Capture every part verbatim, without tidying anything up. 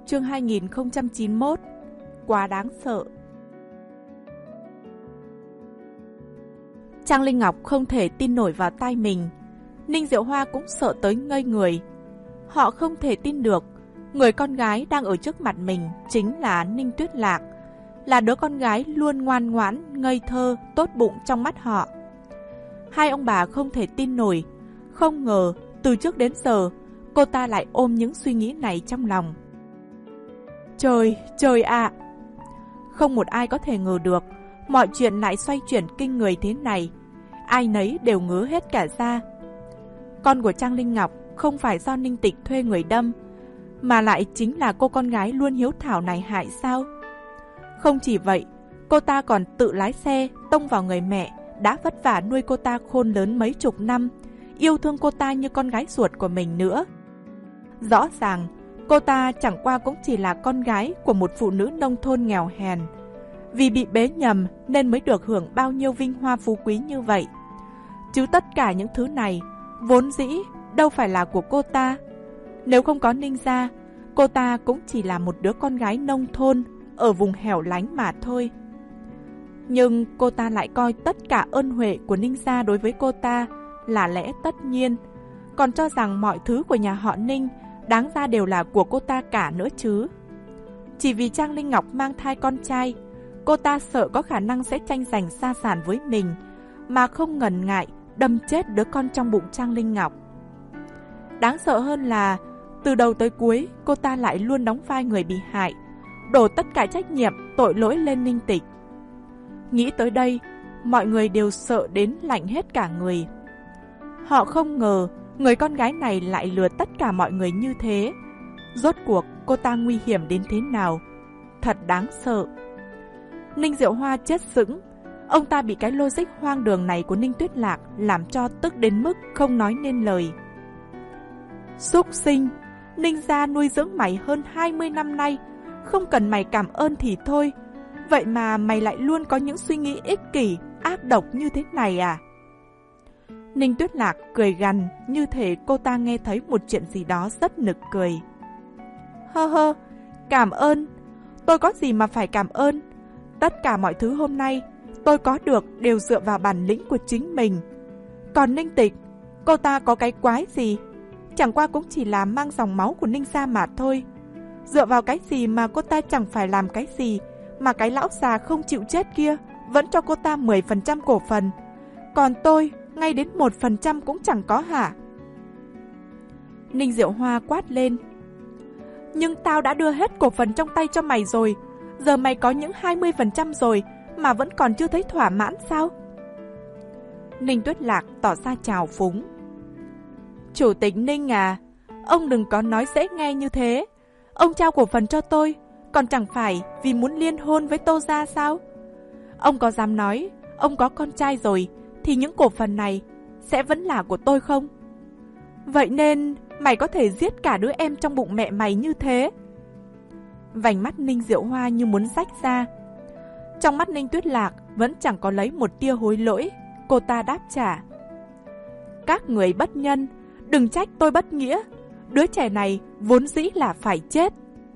chương hai nghìn không trăm chín mươi mốt. Quá đáng sợ. Trang Linh Ngọc không thể tin nổi vào tai mình. Ninh Diệu Hoa cũng sợ tới ngây người. Họ không thể tin được người con gái đang ở trước mặt mình chính là Ninh Tuyết Lạc, là đứa con gái luôn ngoan ngoãn, ngây thơ, tốt bụng trong mắt họ. Hai ông bà không thể tin nổi, không ngờ từ trước đến giờ cô ta lại ôm những suy nghĩ này trong lòng. Trời, trời ạ! À. Không một ai có thể ngờ được mọi chuyện lại xoay chuyển kinh người thế này. Ai nấy đều ngứa hết cả da. Con của Trang Linh Ngọc không phải do Ninh Tịch thuê người đâm, mà lại chính là cô con gái luôn hiếu thảo này hại sao? Không chỉ vậy, cô ta còn tự lái xe tông vào người mẹ đã vất vả nuôi cô ta khôn lớn mấy chục năm, yêu thương cô ta như con gái ruột của mình nữa. Rõ ràng, cô ta chẳng qua cũng chỉ là con gái của một phụ nữ nông thôn nghèo hèn. Vì bị bế nhầm nên mới được hưởng bao nhiêu vinh hoa phú quý như vậy. Chứ tất cả những thứ này vốn dĩ đâu phải là của cô ta. Nếu không có Ninh gia, cô ta cũng chỉ là một đứa con gái nông thôn ở vùng hẻo lánh mà thôi. Nhưng cô ta lại coi tất cả ơn huệ của Ninh gia đối với cô ta là lẽ tất nhiên, còn cho rằng mọi thứ của nhà họ Ninh đáng ra đều là của cô ta cả nữa chứ. Chỉ vì Trang Linh Ngọc mang thai con trai, cô ta sợ có khả năng sẽ tranh giành gia sản với mình, mà không ngần ngại đâm chết đứa con trong bụng Trang Linh Ngọc. Đáng sợ hơn là từ đầu tới cuối cô ta lại luôn đóng vai người bị hại, đổ tất cả trách nhiệm tội lỗi lên Ninh Tịch. Nghĩ tới đây, mọi người đều sợ đến lạnh hết cả người. Họ không ngờ người con gái này lại lừa tất cả mọi người như thế. Rốt cuộc cô ta nguy hiểm đến thế nào? Thật đáng sợ. Ninh Diệu Hoa chết sững. Ông ta bị cái logic hoang đường này của Ninh Tuyết Lạc làm cho tức đến mức không nói nên lời. Súc sinh, Ninh gia nuôi dưỡng mày hơn hai mươi năm nay, không cần mày cảm ơn thì thôi. Vậy mà mày lại luôn có những suy nghĩ ích kỷ, ác độc như thế này à? Ninh Tuyết Lạc cười gằn như thể cô ta nghe thấy một chuyện gì đó rất nực cười. Hơ hơ, cảm ơn? Tôi có gì mà phải cảm ơn? Tất cả mọi thứ hôm nay tôi có được đều dựa vào bản lĩnh của chính mình. Còn Ninh Tịch, cô ta có cái quái gì? Chẳng qua cũng chỉ là mang dòng máu của Ninh gia mà thôi. Dựa vào cái gì mà cô ta chẳng phải làm cái gì, mà cái lão già không chịu chết kia vẫn cho cô ta mười phần trăm cổ phần. Còn tôi, ngay đến một phần trăm cũng chẳng có hả? Ninh Diệu Hoa quát lên. Nhưng tao đã đưa hết cổ phần trong tay cho mày rồi. Giờ mày có những hai mươi phần trăm rồi mà vẫn còn chưa thấy thỏa mãn sao? Ninh Tuyết Lạc tỏ ra trào phúng. Chủ tịch Ninh à, ông đừng có nói dễ nghe như thế. Ông trao cổ phần cho tôi, còn chẳng phải vì muốn liên hôn với Tô gia sao? Ông có dám nói ông có con trai rồi thì những cổ phần này sẽ vẫn là của tôi không? Vậy nên mày có thể giết cả đứa em trong bụng mẹ mày như thế? Vành mắt Ninh Diệu Hoa như muốn rách ra. Trong mắt Ninh Tuyết Lạc vẫn chẳng có lấy một tia hối lỗi. Cô ta đáp trả. Các người bất nhân, đừng trách tôi bất nghĩa. Đứa trẻ này vốn dĩ là phải chết.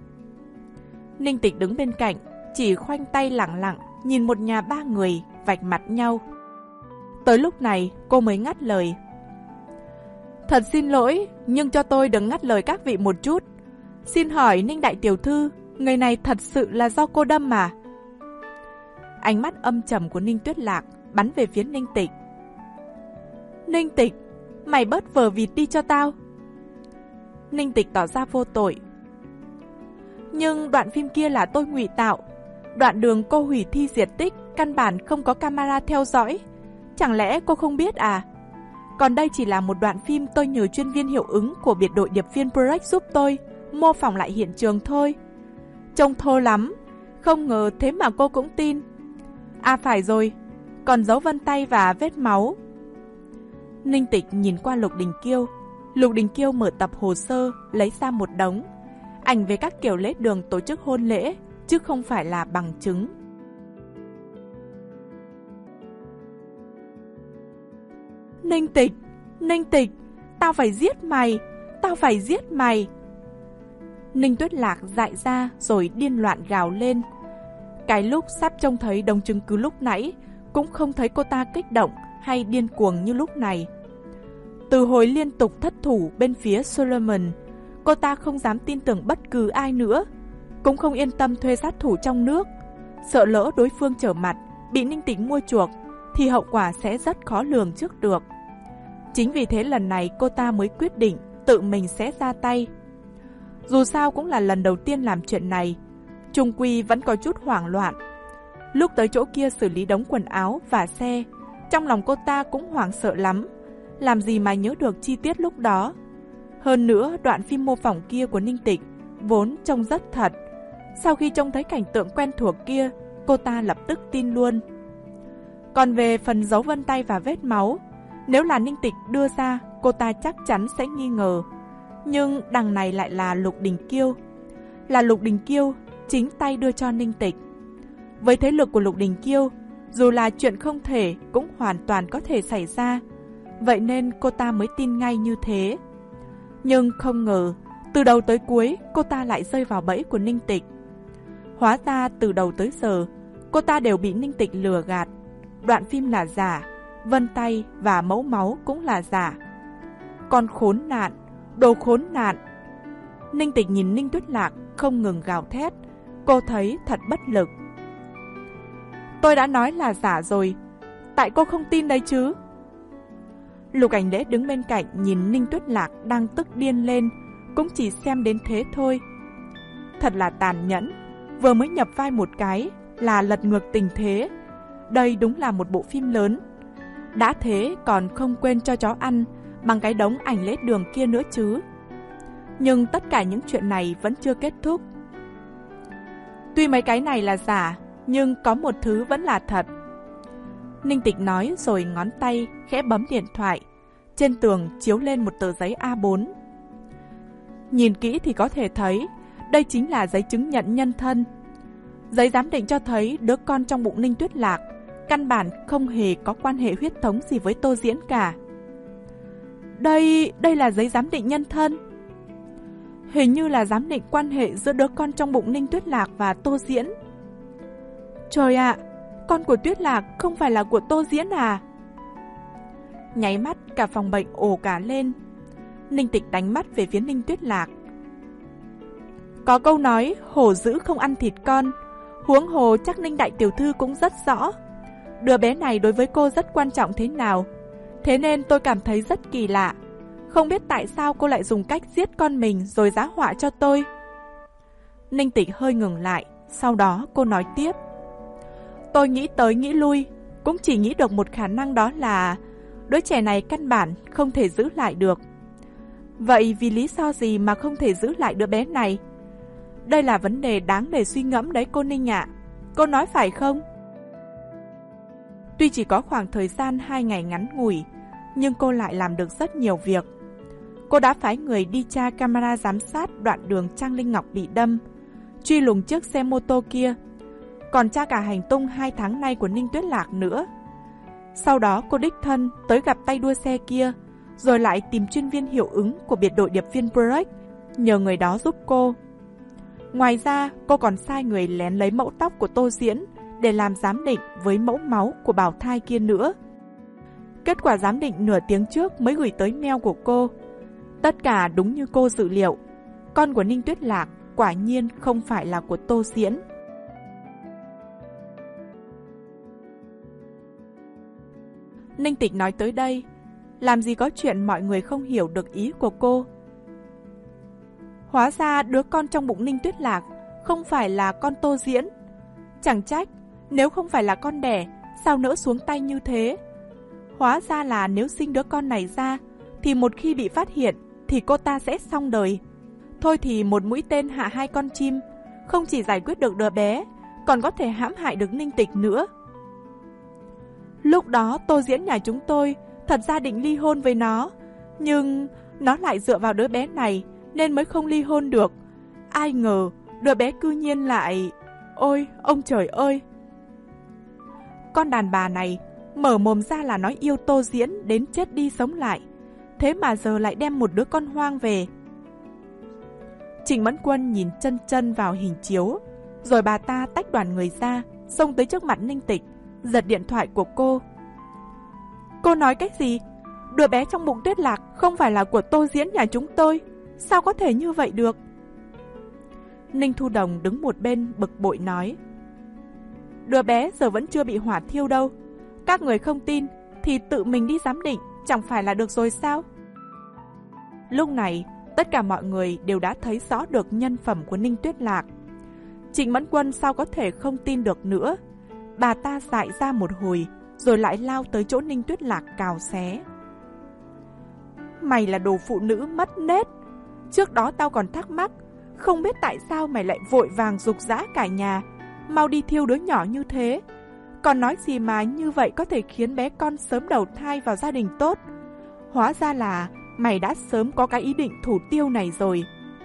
Ninh Tịch đứng bên cạnh, chỉ khoanh tay lẳng lặng nhìn một nhà ba người vạch mặt nhau. Tới lúc này cô mới ngắt lời. Thật xin lỗi, nhưng cho tôi đừng ngắt lời các vị một chút. Xin hỏi Ninh đại tiểu thư, người này thật sự là do cô đâm mà? Ánh mắt âm trầm của Ninh Tuyết Lạc bắn về phía Ninh Tịch. Ninh Tịch, mày bớt vờ vịt đi cho tao. Ninh Tịch tỏ ra vô tội. Nhưng đoạn phim kia là tôi ngụy tạo. Đoạn đường cô hủy thi diệt tích căn bản không có camera theo dõi. Chẳng lẽ cô không biết à? Còn đây chỉ là một đoạn phim tôi nhờ chuyên viên hiệu ứng của biệt đội điệp viên Project giúp tôi mô phỏng lại hiện trường thôi. Trông thô lắm, không ngờ thế mà cô cũng tin. À phải rồi, còn dấu vân tay và vết máu. Ninh Tịch nhìn qua Lục Đình Kiêu. Lục Đình Kiêu mở tập hồ sơ, lấy ra một đống ảnh về các kiểu lễ đường tổ chức hôn lễ, chứ không phải là bằng chứng. Ninh Tịch, Ninh Tịch, tao phải giết mày, tao phải giết mày. Ninh Tuyết Lạc dại ra rồi điên loạn gào lên. Cái lúc sắp trông thấy đống chứng cứ lúc nãy, cũng không thấy cô ta kích động hay điên cuồng như lúc này. Từ hồi liên tục thất thủ bên phía Solomon, cô ta không dám tin tưởng bất cứ ai nữa, cũng không yên tâm thuê sát thủ trong nước. Sợ lỡ đối phương trở mặt, bị Ninh Tịch mua chuộc, thì hậu quả sẽ rất khó lường trước được. Chính vì thế lần này cô ta mới quyết định tự mình sẽ ra tay. Dù sao cũng là lần đầu tiên làm chuyện này, chung quy vẫn có chút hoảng loạn. Lúc tới chỗ kia xử lý đống quần áo và xe, trong lòng cô ta cũng hoảng sợ lắm, làm gì mà nhớ được chi tiết lúc đó. Hơn nữa, đoạn phim mô phỏng kia của Ninh Tịch vốn trông rất thật. Sau khi trông thấy cảnh tượng quen thuộc kia, cô ta lập tức tin luôn. Còn về phần dấu vân tay và vết máu, nếu là Ninh Tịch đưa ra, cô ta chắc chắn sẽ nghi ngờ. Nhưng đằng này lại là Lục Đình Kiêu. Là Lục Đình Kiêu chính tay đưa cho Ninh Tịch. Với thế lực của Lục Đình Kiêu, dù là chuyện không thể cũng hoàn toàn có thể xảy ra. Vậy nên cô ta mới tin ngay như thế. Nhưng không ngờ, từ đầu tới cuối cô ta lại rơi vào bẫy của Ninh Tịch. Hóa ra từ đầu tới giờ, cô ta đều bị Ninh Tịch lừa gạt. Đoạn phim là giả, vân tay và mẫu máu cũng là giả. Con khốn nạn, đồ khốn nạn. Ninh Tịch nhìn Ninh Tuyết Lạc không ngừng gào thét. Cô thấy thật bất lực. Tôi đã nói là giả rồi, tại cô không tin đấy chứ? Lục Ảnh Lễ đứng bên cạnh nhìn Ninh Tuyết Lạc đang tức điên lên, cũng chỉ xem đến thế thôi. Thật là tàn nhẫn, vừa mới nhập vai một cái là lật ngược tình thế. Đây đúng là một bộ phim lớn. Đã thế còn không quên cho chó ăn bằng cái đống ảnh lễ đường kia nữa chứ. Nhưng tất cả những chuyện này vẫn chưa kết thúc. Tuy mấy cái này là giả, nhưng có một thứ vẫn là thật. Ninh Tịch nói rồi ngón tay khẽ bấm điện thoại. Trên tường chiếu lên một tờ giấy A bốn. Nhìn kỹ thì có thể thấy đây chính là giấy chứng nhận nhân thân. Giấy giám định cho thấy đứa con trong bụng Ninh Tuyết Lạc căn bản không hề có quan hệ huyết thống gì với Tô Diễn cả. Đây, đây là giấy giám định nhân thân. Hình như là giám định quan hệ giữa đứa con trong bụng Ninh Tuyết Lạc và Tô Diễn. Trời ạ, con của Tuyết Lạc không phải là của Tô Diễn à? Nháy mắt cả phòng bệnh ồ cả lên. Ninh Tịch đánh mắt về phía Ninh Tuyết Lạc. Có câu nói hổ dữ không ăn thịt con, huống hồ chắc Ninh đại tiểu thư cũng rất rõ đứa bé này đối với cô rất quan trọng thế nào. Thế nên tôi cảm thấy rất kỳ lạ, không biết tại sao cô lại dùng cách giết con mình rồi giá họa cho tôi. Ninh Tịch hơi ngừng lại, sau đó cô nói tiếp. Tôi nghĩ tới nghĩ lui, cũng chỉ nghĩ được một khả năng, đó là đứa trẻ này căn bản không thể giữ lại được. Vậy vì lý do gì mà không thể giữ lại đứa bé này? Đây là vấn đề đáng để suy ngẫm đấy cô Ninh ạ. Cô nói phải không? Tuy chỉ có khoảng thời gian hai ngày ngắn ngủi, nhưng cô lại làm được rất nhiều việc. Cô đã phái người đi tra camera giám sát đoạn đường Trang Linh Ngọc bị đâm, truy lùng chiếc xe mô tô kia, còn tra cả hành tung hai tháng nay của Ninh Tuyết Lạc nữa. Sau đó cô đích thân tới gặp tay đua xe kia, rồi lại tìm chuyên viên hiệu ứng của biệt đội điệp viên Break, nhờ người đó giúp cô. Ngoài ra, cô còn sai người lén lấy mẫu tóc của Tô Diễn để làm giám định với mẫu máu của bào thai kia nữa. Kết quả giám định nửa tiếng trước mới gửi tới mail của cô. Tất cả đúng như cô dự liệu, con của Ninh Tuyết Lạc quả nhiên không phải là của Tô Diễn. Ninh Tịch nói tới đây, làm gì có chuyện mọi người không hiểu được ý của cô. Hóa ra đứa con trong bụng Ninh Tuyết Lạc không phải là con Tô Diễn. Chẳng trách, nếu không phải là con đẻ, sao nỡ xuống tay như thế. Hóa ra là nếu sinh đứa con này ra, thì một khi bị phát hiện, thì cô ta sẽ xong đời. Thôi thì một mũi tên hạ hai con chim, không chỉ giải quyết được đứa bé, còn có thể hãm hại được Ninh Tịch nữa. Lúc đó Tô Diễn nhà chúng tôi thật ra định ly hôn với nó, nhưng nó lại dựa vào đứa bé này nên mới không ly hôn được. Ai ngờ đứa bé cư nhiên lại... Ôi, ông trời ơi! Con đàn bà này mở mồm ra là nói yêu Tô Diễn đến chết đi sống lại, thế mà giờ lại đem một đứa con hoang về. Trịnh Mẫn Quân nhìn chân chân vào hình chiếu, rồi bà ta tách đoàn người ra, xông tới trước mặt Ninh Tịch, giật điện thoại của cô. Cô nói cái gì? Đứa bé trong bụng Tuyết Lạc không phải là của Tô Diễn nhà chúng tôi, sao có thể như vậy được? Ninh Thu Đồng đứng một bên bực bội nói, đứa bé giờ vẫn chưa bị hỏa thiêu đâu, các người không tin thì tự mình đi giám định chẳng phải là được rồi sao? Lúc này tất cả mọi người đều đã thấy rõ được nhân phẩm của Ninh Tuyết Lạc. Trịnh Mẫn Quân sao có thể không tin được nữa? Bà ta dại ra một hồi, rồi lại lao tới chỗ Ninh Tuyết Lạc cào xé. Mày là đồ phụ nữ mất nết. Trước đó tao còn thắc mắc, không biết tại sao mày lại vội vàng giục giã cả nhà, mau đi thiêu đứa nhỏ như thế. Còn nói gì mà như vậy có thể khiến bé con sớm đầu thai vào gia đình tốt. Hóa ra là mày đã sớm có cái ý định thủ tiêu này rồi.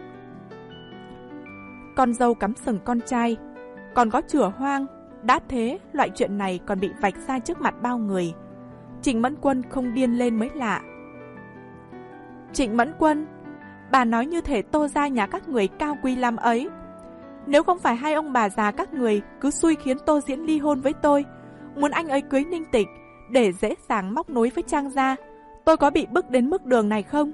Con dâu cắm sừng con trai, còn có chửa hoang. Đã thế, loại chuyện này còn bị vạch ra trước mặt bao người. Trịnh Mẫn Quân không điên lên mới lạ. Trịnh Mẫn Quân, bà nói như thể Tô gia nhà các người cao quý lắm ấy. Nếu không phải hai ông bà già các người cứ xui khiến Tô Diễn ly hôn với tôi, muốn anh ấy cưới Ninh Tịch để dễ dàng móc nối với Trang gia, tôi có bị bức đến mức đường này không?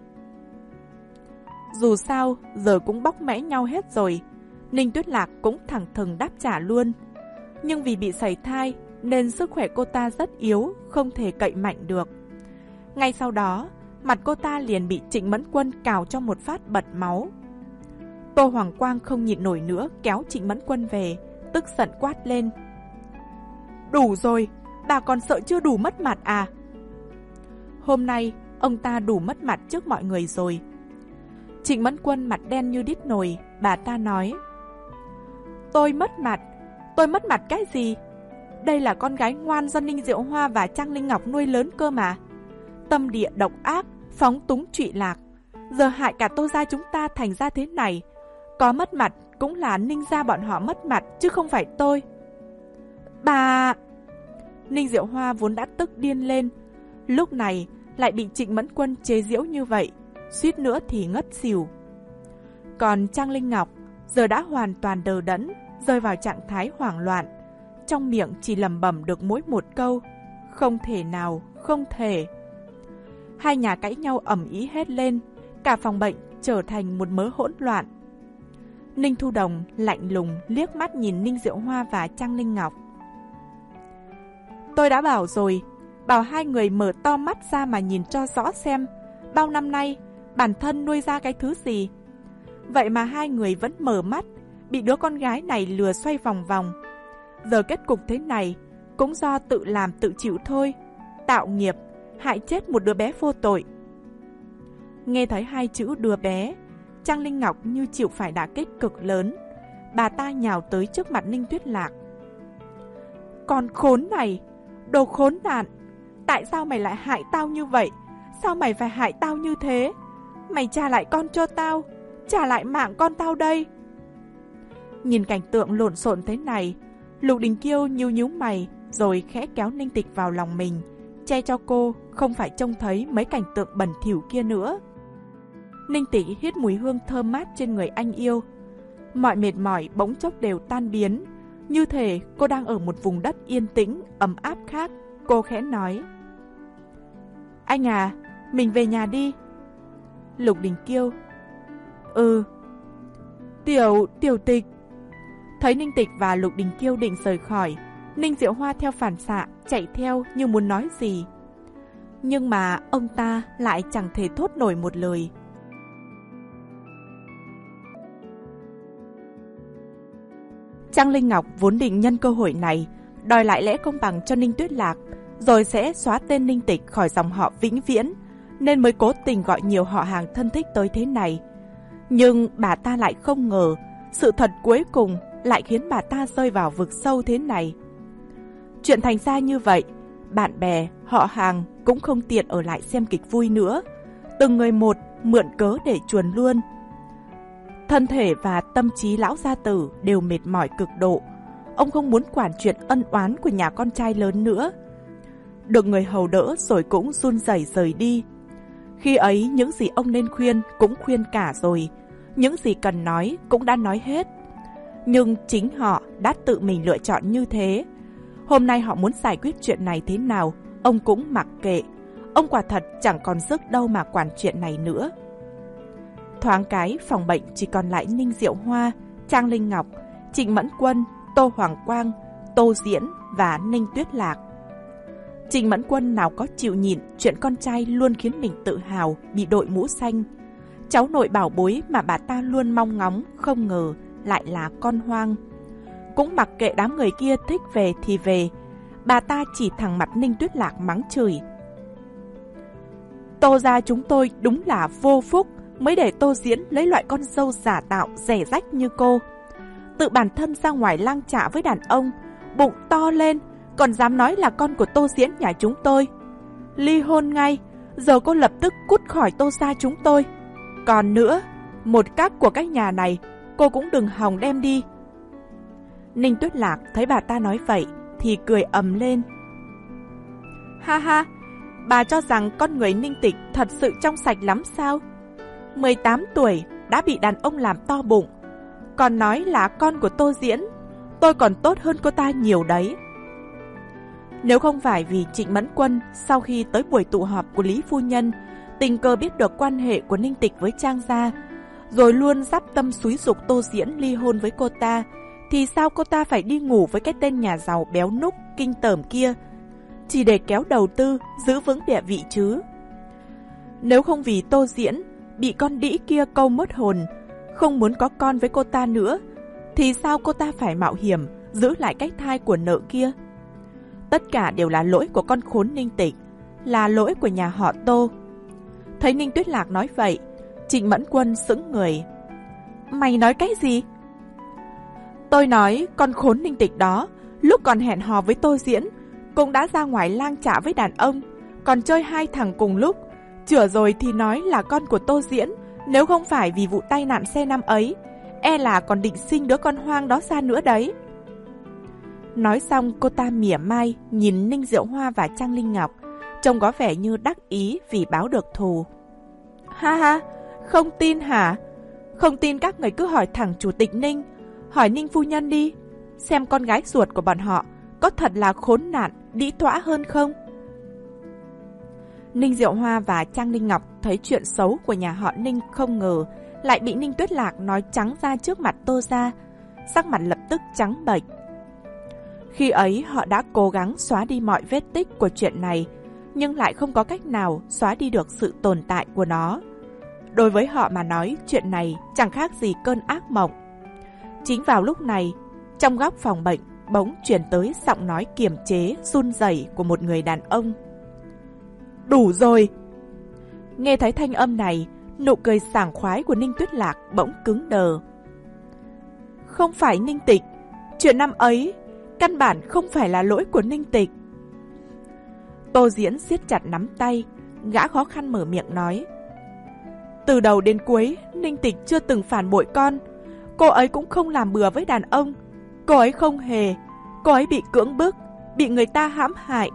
Dù sao, giờ cũng bóc mẽ nhau hết rồi. Ninh Tuyết Lạc cũng thẳng thừng đáp trả luôn. Nhưng vì bị sảy thai nên sức khỏe cô ta rất yếu, không thể cậy mạnh được. Ngay sau đó, mặt cô ta liền bị Trịnh Mẫn Quân cào cho một phát bật máu. Tô Hoàng Quang không nhịn nổi nữa, kéo Trịnh Mẫn Quân về, tức giận quát lên. Đủ rồi, bà còn sợ chưa đủ mất mặt à? Hôm nay, ông ta đủ mất mặt trước mọi người rồi. Trịnh Mẫn Quân mặt đen như đít nồi, bà ta nói. Tôi mất mặt? Tôi mất mặt cái gì? Đây là con gái ngoan do Ninh Diệu Hoa và Trang Linh Ngọc nuôi lớn cơ mà. Tâm địa độc ác, phóng túng trụy lạc, giờ hại cả Tô gia chúng ta thành ra thế này. Có mất mặt cũng là Ninh gia bọn họ mất mặt, chứ không phải tôi. Bà... Ninh Diệu Hoa vốn đã tức điên lên, lúc này lại bị Trịnh Mẫn Quân chế giễu như vậy, suýt nữa thì ngất xỉu. Còn Trang Linh Ngọc giờ đã hoàn toàn đờ đẫn, rơi vào trạng thái hoảng loạn, trong miệng chỉ lẩm bẩm được mỗi một câu: không thể nào, không thể. Hai nhà cãi nhau ầm ĩ hết lên, cả phòng bệnh trở thành một mớ hỗn loạn. Ninh Thu Đồng lạnh lùng liếc mắt nhìn Ninh Diệu Hoa và Trang Linh Ngọc. Tôi đã bảo rồi, bảo hai người mở to mắt ra mà nhìn cho rõ xem, bao năm nay bản thân nuôi ra cái thứ gì. Vậy mà hai người vẫn mở mắt, bị đứa con gái này lừa xoay vòng vòng. Giờ kết cục thế này cũng do tự làm tự chịu thôi. Tạo nghiệp, hại chết một đứa bé vô tội. Nghe thấy hai chữ đứa bé, Trang Linh Ngọc như chịu phải đả kích cực lớn. Bà ta nhào tới trước mặt Ninh Tuyết Lạc. Con khốn này, đồ khốn nạn, tại sao mày lại hại tao như vậy? Sao mày phải hại tao như thế? Mày trả lại con cho tao, trả lại mạng con tao đây. Nhìn cảnh tượng lộn xộn thế này, Lục Đình Kiêu nhíu nhíu mày, rồi khẽ kéo Ninh Tịch vào lòng mình, che cho cô không phải trông thấy mấy cảnh tượng bẩn thỉu kia nữa. Ninh Tịch hít mùi hương thơm mát trên người anh yêu. Mọi mệt mỏi bỗng chốc đều tan biến, như thể cô đang ở một vùng đất yên tĩnh, ấm áp khác. Cô khẽ nói: Anh à, mình về nhà đi. Lục Đình Kiêu: Ừ. Tiểu, tiểu Tịch. Thấy Ninh Tịch và Lục Đình Kiêu định rời khỏi, Ninh Diệu Hoa theo phản xạ chạy theo như muốn nói gì. Nhưng mà ông ta lại chẳng thể thốt nổi một lời. Trang Linh Ngọc vốn định nhân cơ hội này đòi lại lẽ công bằng cho Ninh Tuyết Lạc, rồi sẽ xóa tên Ninh Tịch khỏi dòng họ vĩnh viễn, nên mới cố tình gọi nhiều họ hàng thân thích tới thế này. Nhưng bà ta lại không ngờ, sự thật cuối cùng lại khiến bà ta rơi vào vực sâu thế này. Chuyện thành ra như vậy, bạn bè, họ hàng cũng không tiện ở lại xem kịch vui nữa. Từng người một mượn cớ để chuồn luôn. Thân thể và tâm trí lão gia tử đều mệt mỏi cực độ. Ông không muốn quản chuyện ân oán của nhà con trai lớn nữa. Được người hầu đỡ rồi cũng run rẩy rời đi. Khi ấy những gì ông nên khuyên cũng khuyên cả rồi. những gì cần nói cũng đã nói hết. Nhưng chính họ đã tự mình lựa chọn như thế. Hôm nay họ muốn giải quyết chuyện này thế nào, ông cũng mặc kệ. Ông quả thật chẳng còn sức đâu mà quản chuyện này nữa. Thoáng cái, phòng bệnh chỉ còn lại Ninh Diệu Hoa, Trang Linh Ngọc, Trịnh Mẫn Quân, Tô Hoàng Quang, Tô Diễn và Ninh Tuyết Lạc. Trịnh Mẫn Quân nào có chịu nhịn chuyện con trai luôn khiến mình tự hào bị đội mũ xanh. Cháu nội bảo bối mà bà ta luôn mong ngóng, không ngờ lại là con hoang. Cũng mặc kệ đám người kia thích về thì về, bà ta chỉ thẳng mặt Ninh Tuyết Lạc mắng chửi. Tô gia chúng tôi đúng là vô phúc, mới để Tô Diễn lấy loại con dâu giả tạo rẻ rách như cô. Tự bản thân ra ngoài lang chạ với đàn ông, bụng to lên, còn dám nói là con của Tô Diễn nhà chúng tôi. Ly hôn ngay, giờ cô lập tức cút khỏi Tô gia chúng tôi. Còn nữa, một cát của cái nhà này, cô cũng đừng hòng đem đi. Ninh Tuyết Lạc thấy bà ta nói vậy thì cười ầm lên. Ha ha, bà cho rằng con người Ninh Tịch thật sự trong sạch lắm sao? mười tám tuổi đã bị đàn ông làm to bụng, còn nói là con của Tô Diễn, tôi còn tốt hơn cô ta nhiều đấy. Nếu không phải vì Trịnh Mẫn Quân sau khi tới buổi tụ họp của Lý Phu Nhân tình cờ biết được quan hệ của Ninh Tịch với Trang gia, rồi luôn dắp tâm xúi giục Tô Diễn ly hôn với cô ta, thì sao cô ta phải đi ngủ với cái tên nhà giàu béo núc kinh tởm kia, chỉ để kéo đầu tư giữ vững địa vị chứ? Nếu không vì Tô Diễn bị con đĩ kia câu mất hồn, không muốn có con với cô ta nữa, thì sao cô ta phải mạo hiểm giữ lại cái thai của nợ kia? Tất cả đều là lỗi của con khốn Ninh Tịch, là lỗi của nhà họ Tô. Thấy Ninh Tuyết Lạc nói vậy, Trịnh Mẫn Quân sững người. Mày nói cái gì? Tôi nói con khốn Ninh Tịch đó, lúc còn hẹn hò với Tô Diễn, cũng đã ra ngoài lang chạ với đàn ông, còn chơi hai thằng cùng lúc. Chửa rồi thì nói là con của Tô Diễn, nếu không phải vì vụ tai nạn xe năm ấy, e là còn định sinh đứa con hoang đó ra nữa đấy. Nói xong cô ta mỉa mai nhìn Ninh Diệu Hoa và Trang Linh Ngọc, trông có vẻ như đắc ý vì báo được thù. Ha ha, không tin hả? Không tin các người cứ hỏi thẳng chủ tịch Ninh, hỏi Ninh phu nhân đi, xem con gái ruột của bọn họ có thật là khốn nạn, đĩ thõa hơn không? Ninh Diệu Hoa và Trang Linh Ngọc thấy chuyện xấu của nhà họ Ninh không ngờ lại bị Ninh Tuyết Lạc nói trắng ra trước mặt Tô gia, sắc mặt lập tức trắng bệch. Khi ấy họ đã cố gắng xóa đi mọi vết tích của chuyện này, nhưng lại không có cách nào xóa đi được sự tồn tại của nó. Đối với họ mà nói, chuyện này chẳng khác gì cơn ác mộng. Chính vào lúc này, trong góc phòng bệnh bỗng truyền tới giọng nói kiềm chế, run rẩy của một người đàn ông. Đủ rồi! Nghe thấy thanh âm này, nụ cười sảng khoái của Ninh Tuyết Lạc bỗng cứng đờ. Không phải Ninh Tịch, chuyện năm ấy căn bản không phải là lỗi của Ninh Tịch. Tô Diễn siết chặt nắm tay, gã khó khăn mở miệng nói. Từ đầu đến cuối, Ninh Tịch chưa từng phản bội con. Cô ấy cũng không làm bừa với đàn ông. Cô ấy không hề. Cô ấy bị cưỡng bức, bị người ta hãm hại.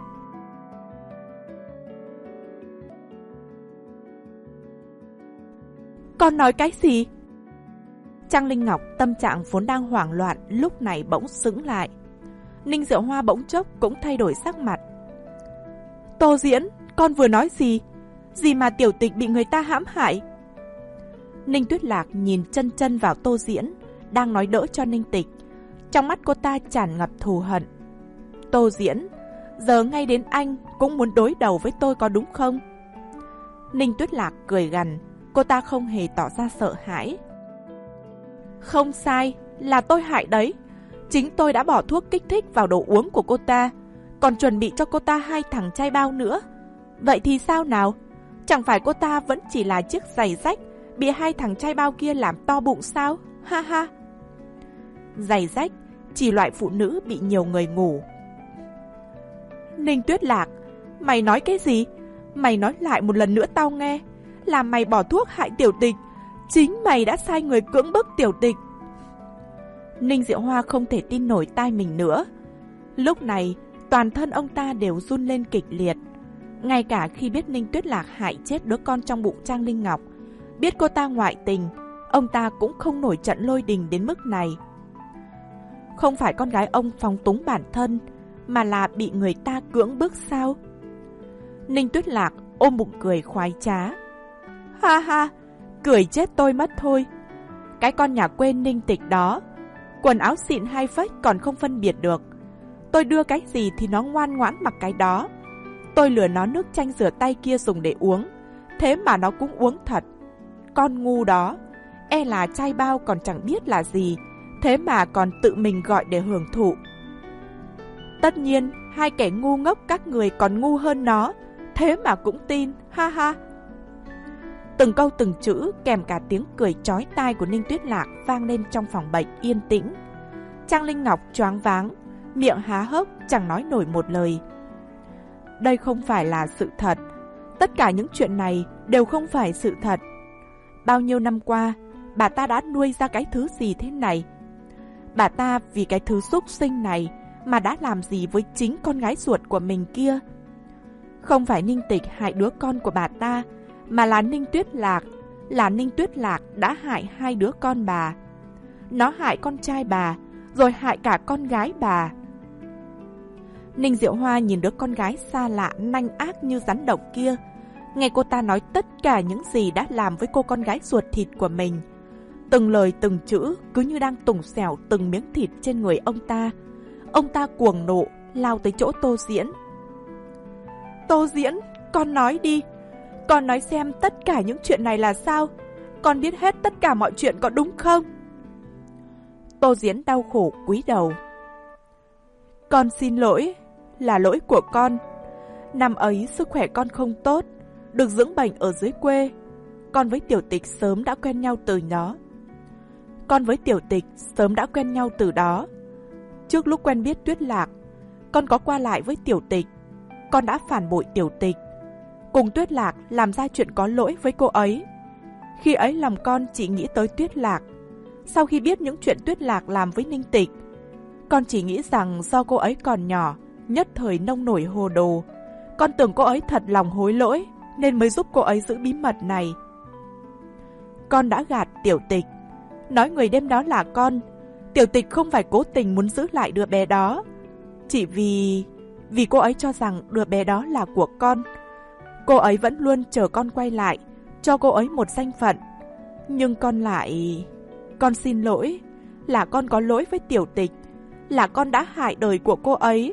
Con nói cái gì? Trang Linh Ngọc tâm trạng vốn đang hoảng loạn lúc này bỗng sững lại. Ninh Diệu Hoa bỗng chốc cũng thay đổi sắc mặt. Tô Diễn, con vừa nói gì? Gì mà tiểu tịch bị người ta hãm hại? Ninh Tuyết Lạc nhìn chân chân vào Tô Diễn, đang nói đỡ cho Ninh Tịch. Trong mắt cô ta tràn ngập thù hận. Tô Diễn, giờ ngay đến anh cũng muốn đối đầu với tôi có đúng không? Ninh Tuyết Lạc cười gằn, cô ta không hề tỏ ra sợ hãi. Không sai, là tôi hại đấy. Chính tôi đã bỏ thuốc kích thích vào đồ uống của cô ta, còn chuẩn bị cho cô ta hai thằng chai bao nữa. Vậy thì sao nào? Chẳng phải cô ta vẫn chỉ là chiếc giày rách bị hai thằng chai bao kia làm to bụng sao? Ha ha! Giày rách chỉ loại phụ nữ bị nhiều người ngủ. Ninh Tuyết Lạc, mày nói cái gì? Mày nói lại một lần nữa tao nghe. Là mày bỏ thuốc hại tiểu tịch. Chính mày đã sai người cưỡng bức tiểu tịch. Ninh Diệu Hoa không thể tin nổi tai mình nữa. Lúc này toàn thân ông ta đều run lên kịch liệt. Ngay cả khi biết Ninh Tuyết Lạc hại chết đứa con trong bụng Trang Linh Ngọc, biết cô ta ngoại tình, ông ta cũng không nổi trận lôi đình đến mức này. Không phải con gái ông phóng túng bản thân, mà là bị người ta cưỡng bức sao? Ninh Tuyết Lạc ôm bụng cười khoái trá. Ha ha, cười chết tôi mất thôi. Cái con nhà quê Ninh Tịch đó, quần áo xịn hay phết còn không phân biệt được. Tôi đưa cái gì thì nó ngoan ngoãn mặc cái đó. Tôi lừa nó nước chanh rửa tay kia dùng để uống, thế mà nó cũng uống thật. Con ngu đó, e là chai bao còn chẳng biết là gì, thế mà còn tự mình gọi để hưởng thụ. Tất nhiên, hai kẻ ngu ngốc các người còn ngu hơn nó, thế mà cũng tin, ha ha. Từng câu từng chữ kèm cả tiếng cười chói tai của Ninh Tuyết Lạc vang lên trong phòng bệnh yên tĩnh. Trang Linh Ngọc choáng váng, miệng há hốc chẳng nói nổi một lời. Đây không phải là sự thật. Tất cả những chuyện này đều không phải sự thật. Bao nhiêu năm qua, bà ta đã nuôi ra cái thứ gì thế này? Bà ta vì cái thứ xúc sinh này mà đã làm gì với chính con gái ruột của mình kia? Không phải Ninh Tịch hại đứa con của bà ta, mà là Ninh Tuyết Lạc. Là Ninh Tuyết Lạc đã hại hai đứa con bà. Nó hại con trai bà, rồi hại cả con gái bà. Ninh Diệu Hoa nhìn đứa con gái xa lạ nanh ác như rắn độc kia, nghe cô ta nói tất cả những gì đã làm với cô con gái ruột thịt của mình. Từng lời từng chữ cứ như đang tùng xẻo từng miếng thịt trên người ông ta. Ông ta cuồng nộ lao tới chỗ Tô Diễn. Tô Diễn, con nói đi. Con nói xem tất cả những chuyện này là sao? Con biết hết tất cả mọi chuyện có đúng không? Tô Diễn đau khổ cúi đầu. Con xin lỗi, là lỗi của con. Năm ấy sức khỏe con không tốt, được dưỡng bệnh ở dưới quê. Con với Tiểu Tịch sớm đã quen nhau từ đó. Con với Tiểu Tịch sớm đã quen nhau từ đó. Trước lúc quen biết Tuyết Lạc, con có qua lại với Tiểu Tịch. Con đã phản bội Tiểu Tịch, cùng Tuyết Lạc làm ra chuyện có lỗi với cô ấy. Khi ấy lòng con chỉ nghĩ tới Tuyết Lạc. Sau khi biết những chuyện Tuyết Lạc làm với Ninh Tịch, con chỉ nghĩ rằng do cô ấy còn nhỏ, nhất thời nông nổi hồ đồ. Con tưởng cô ấy thật lòng hối lỗi, nên mới giúp cô ấy giữ bí mật này. Con đã gạt Tiểu Tịch, nói người đêm đó là con. Tiểu Tịch không phải cố tình muốn giữ lại đứa bé đó, chỉ vì... vì cô ấy cho rằng đứa bé đó là của con. Cô ấy vẫn luôn chờ con quay lại, cho cô ấy một danh phận. Nhưng con lại... Con xin lỗi, là con có lỗi với Tiểu Tịch, là con đã hại đời của cô ấy.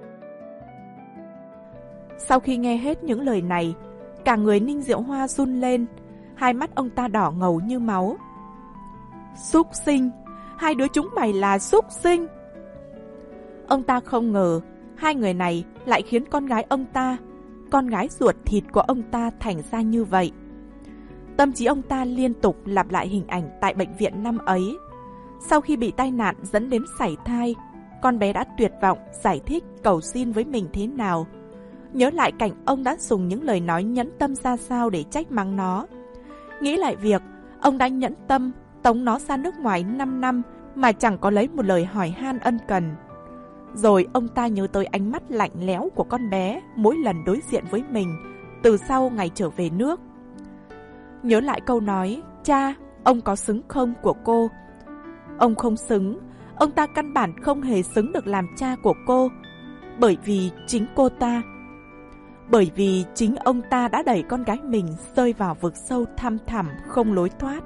Sau khi nghe hết những lời này, cả người Ninh Diệu Hoa run lên, hai mắt ông ta đỏ ngầu như máu. Súc sinh, hai đứa chúng mày là súc sinh. Ông ta không ngờ hai người này lại khiến con gái ông ta, con gái ruột thịt của ông ta thành ra như vậy. Tâm trí ông ta liên tục lặp lại hình ảnh tại bệnh viện năm ấy. Sau khi bị tai nạn dẫn đến sảy thai, con bé đã tuyệt vọng giải thích cầu xin với mình thế nào. Nhớ lại cảnh ông đã dùng những lời nói nhẫn tâm ra sao để trách mắng nó. Nghĩ lại việc ông đã nhẫn tâm tống nó ra nước ngoài năm năm mà chẳng có lấy một lời hỏi han ân cần. Rồi ông ta nhớ tới ánh mắt lạnh lẽo của con bé mỗi lần đối diện với mình từ sau ngày trở về nước. Nhớ lại câu nói, cha, ông có xứng không của cô. Ông không xứng, ông ta căn bản không hề xứng được làm cha của cô. Bởi vì chính cô ta, bởi vì chính ông ta đã đẩy con gái mình rơi vào vực sâu thăm thẳm không lối thoát.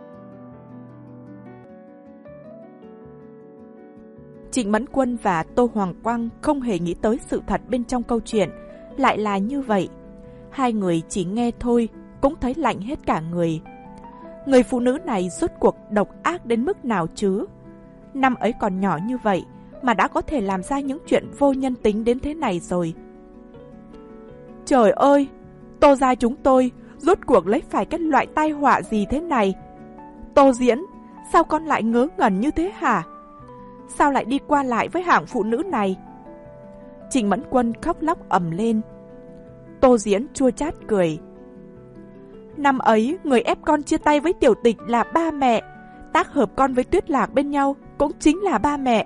Trịnh Mẫn Quân và Tô Hoàng Quang không hề nghĩ tới sự thật bên trong câu chuyện lại là như vậy. Hai người chỉ nghe thôi cũng thấy lạnh hết cả người. Người phụ nữ này rốt cuộc độc ác đến mức nào chứ? Năm ấy còn nhỏ như vậy mà đã có thể làm ra những chuyện vô nhân tính đến thế này rồi. Trời ơi, Tô gia chúng tôi rốt cuộc lấy phải cái loại tai họa gì thế này? Tô Diễn, sao con lại ngớ ngẩn như thế hả? Sao lại đi qua lại với hạng phụ nữ này? Trịnh Mẫn Quân khóc lóc ầm lên. Tô Diễn chua chát cười. Năm ấy, người ép con chia tay với Tiểu Tịch là ba mẹ. Tác hợp con với Tuyết Lạc bên nhau cũng chính là ba mẹ.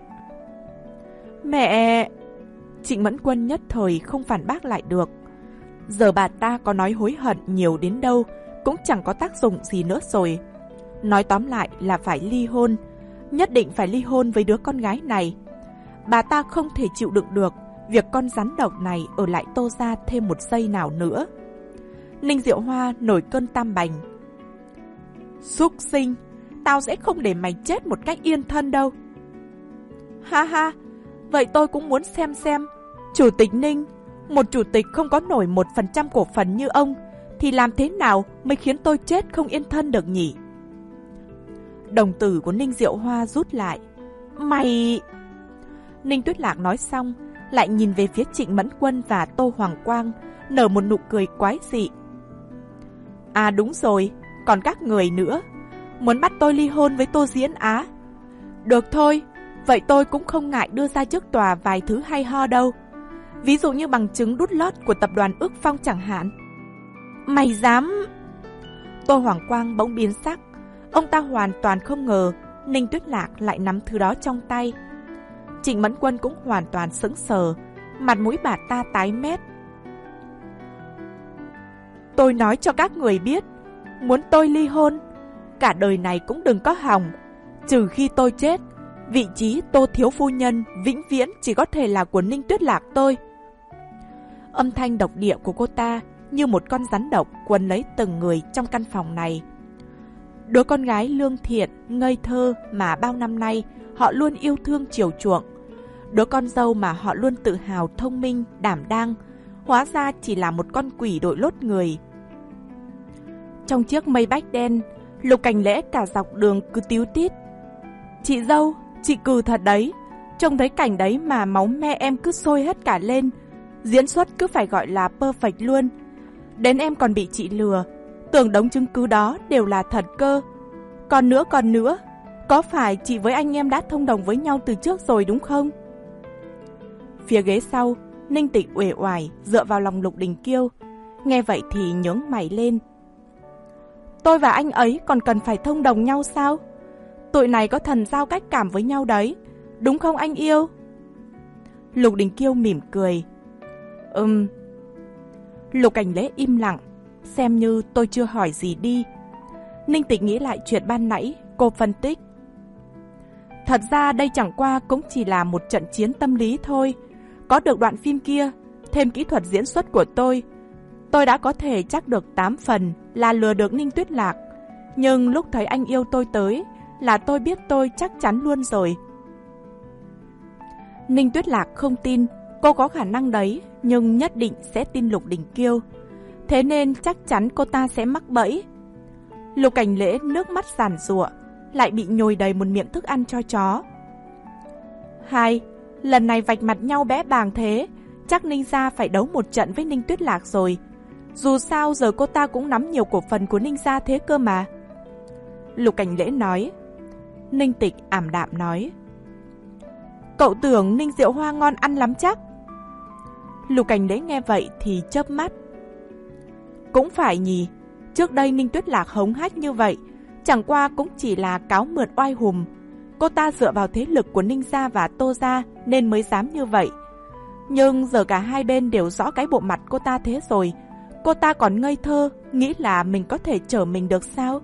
Mẹ... Trịnh Mẫn Quân nhất thời không phản bác lại được. Giờ bà ta có nói hối hận nhiều đến đâu cũng chẳng có tác dụng gì nữa rồi. Nói tóm lại là phải ly hôn, nhất định phải ly hôn với đứa con gái này. Bà ta không thể chịu đựng được việc con rắn độc này ở lại Tô gia thêm một giây nào nữa. Ninh Diệu Hoa nổi cơn tam bành. Súc sinh, tao sẽ không để mày chết một cách yên thân đâu. Ha ha, vậy tôi cũng muốn xem xem, Chủ tịch Ninh, một chủ tịch không có nổi một phần trăm cổ phần như ông, thì làm thế nào mới khiến tôi chết không yên thân được nhỉ? Đồng tử của Ninh Diệu Hoa rút lại. Mày... Ninh Tuyết Lạc nói xong, lại nhìn về phía Trịnh Mẫn Quân và Tô Hoàng Quang, nở một nụ cười quái dị. À đúng rồi, còn các người nữa, muốn bắt tôi ly hôn với Tô Diễn Á. Được thôi, vậy tôi cũng không ngại đưa ra trước tòa vài thứ hay ho đâu. Ví dụ như bằng chứng đút lót của tập đoàn Ước Phong chẳng hạn. Mày dám... Tô Hoàng Quang bỗng biến sắc. Ông ta hoàn toàn không ngờ Ninh Tuyết Lạc lại nắm thứ đó trong tay. Trịnh Mẫn Quân cũng hoàn toàn sững sờ, mặt mũi bà ta tái mét. Tôi nói cho các người biết, muốn tôi ly hôn, cả đời này cũng đừng có hòng. Trừ khi tôi chết, vị trí Tô thiếu phu nhân vĩnh viễn chỉ có thể là của Ninh Tuyết Lạc tôi. Âm thanh độc địa của cô ta như một con rắn độc quấn lấy từng người trong căn phòng này. Đứa con gái lương thiện, ngây thơ mà bao năm nay họ luôn yêu thương chiều chuộng. Đứa con dâu mà họ luôn tự hào thông minh, đảm đang, hóa ra chỉ là một con quỷ đội lốt người. Trong chiếc Maybach đen, Lục Cảnh Lễ cả dọc đường cứ tíu tít. Chị dâu, chị cừ thật đấy. Trông thấy cảnh đấy mà máu me em cứ sôi hết cả lên. Diễn xuất cứ phải gọi là perfect luôn. Đến em còn bị chị lừa, tưởng đống chứng cứ đó đều là thật cơ. Còn nữa còn nữa, có phải chị với anh em đã thông đồng với nhau từ trước rồi đúng không? Phía ghế sau, Ninh Tịch uể oải dựa vào lòng Lục Đình Kiêu. Nghe vậy thì nhướng mày lên. Tôi và anh ấy còn cần phải thông đồng nhau sao? Tụi này có thần giao cách cảm với nhau đấy, đúng không anh yêu? Lục Đình Kiêu mỉm cười. Ừm. Lục Cảnh Lễ im lặng, xem như tôi chưa hỏi gì đi. Ninh Tịch nghĩ lại chuyện ban nãy, cô phân tích. Thật ra đây chẳng qua cũng chỉ là một trận chiến tâm lý thôi. Có được đoạn phim kia, thêm kỹ thuật diễn xuất của tôi, tôi đã có thể chắc được tám phần là lừa được Ninh Tuyết Lạc. Nhưng lúc thấy anh yêu tôi tới là tôi biết tôi chắc chắn luôn rồi. Ninh Tuyết Lạc không tin cô có khả năng đấy, nhưng nhất định sẽ tin Lục Đình Kiêu. Thế nên chắc chắn cô ta sẽ mắc bẫy. Lục Cảnh Lễ nước mắt giàn giụa, lại bị nhồi đầy một miệng thức ăn cho chó. Hai, lần này vạch mặt nhau bé bàng thế, chắc Ninh gia phải đấu một trận với Ninh Tuyết Lạc rồi. Dù sao giờ cô ta cũng nắm nhiều cổ phần của Ninh gia thế cơ mà. Lục Cảnh Lễ nói. Ninh Tịch ảm đạm nói. Cậu tưởng Ninh Diệu Hoa ngon ăn lắm chắc? Lục Cảnh Lễ nghe vậy thì chớp mắt. Cũng phải nhỉ, trước đây Ninh Tuyết Lạc hống hách như vậy, chẳng qua cũng chỉ là cáo mượn oai hùm. Cô ta dựa vào thế lực của Ninh gia và Tô gia nên mới dám như vậy. Nhưng giờ cả hai bên đều rõ cái bộ mặt cô ta thế rồi, cô ta còn ngây thơ, nghĩ là mình có thể trở mình được sao?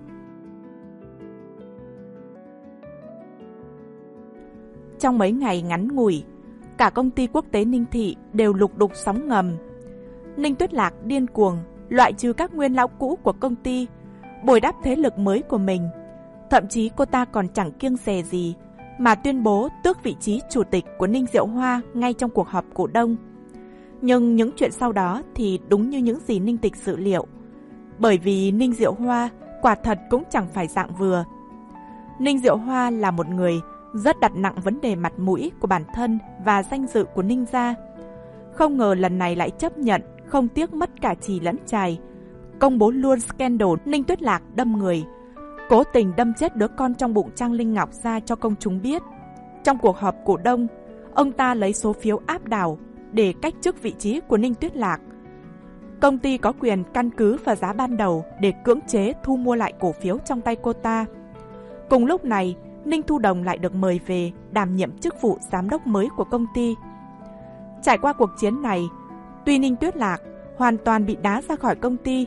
Trong mấy ngày ngắn ngủi, cả công ty quốc tế Ninh Thị đều lục đục sóng ngầm. Ninh Tuyết Lạc điên cuồng, loại trừ các nguyên lão cũ của công ty, bồi đắp thế lực mới của mình. Thậm chí cô ta còn chẳng kiêng dè gì mà tuyên bố tước vị trí chủ tịch của Ninh Diệu Hoa ngay trong cuộc họp cổ đông. Nhưng những chuyện sau đó thì đúng như những gì Ninh Tịch dự liệu. Bởi vì Ninh Diệu Hoa quả thật cũng chẳng phải dạng vừa. Ninh Diệu Hoa là một người rất đặt nặng vấn đề mặt mũi của bản thân và danh dự của Ninh gia. Không ngờ lần này lại chấp nhận, không tiếc mất cả chì lẫn chài, công bố luôn scandal Ninh Tuyết Lạc đâm người, cố tình đâm chết đứa con trong bụng Trang Linh Ngọc ra cho công chúng biết. Trong cuộc họp cổ đông, ông ta lấy số phiếu áp đảo để cách chức vị trí của Ninh Tuyết Lạc. Công ty có quyền căn cứ vào giá ban đầu để cưỡng chế thu mua lại cổ phiếu trong tay cô ta. Cùng lúc này, Ninh Thu Đồng lại được mời về đảm nhiệm chức vụ giám đốc mới của công ty. Trải qua cuộc chiến này, tuy Ninh Tuyết Lạc hoàn toàn bị đá ra khỏi công ty,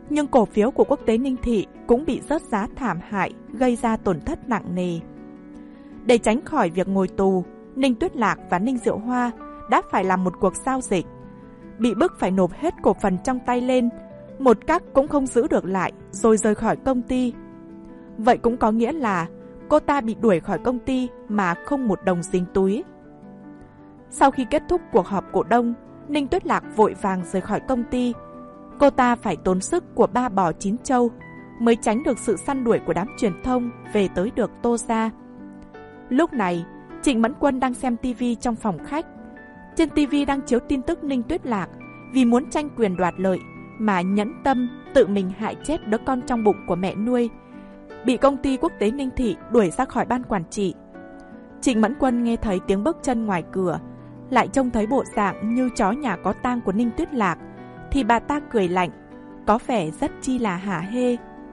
Nhưng cổ phiếu của Quốc tế Ninh Thị cũng bị rớt giá thảm hại, gây ra tổn thất nặng nề. Để tránh khỏi việc ngồi tù, Ninh Tuyết Lạc và Ninh Diệu Hoa đã phải làm một cuộc giao dịch. Bị bức phải nộp hết cổ phần trong tay lên, một các cũng không giữ được lại rồi rời khỏi công ty. Vậy cũng có nghĩa là cô ta bị đuổi khỏi công ty mà không một đồng dính túi. Sau khi kết thúc cuộc họp cổ đông, Ninh Tuyết Lạc vội vàng rời khỏi công ty. Cô ta phải tốn sức của ba bò chín trâu mới tránh được sự săn đuổi của đám truyền thông về tới được Tô gia. Lúc này, Trịnh Mẫn Quân đang xem tivi trong phòng khách. Trên tivi đang chiếu tin tức Ninh Tuyết Lạc vì muốn tranh quyền đoạt lợi mà nhẫn tâm tự mình hại chết đứa con trong bụng của mẹ nuôi, bị công ty Quốc tế Ninh Thị đuổi ra khỏi ban quản trị. Trịnh Mẫn Quân nghe thấy tiếng bước chân ngoài cửa, lại trông thấy bộ dạng như chó nhà có tang của Ninh Tuyết Lạc, thì bà ta cười lạnh, có vẻ rất chi là hả hê.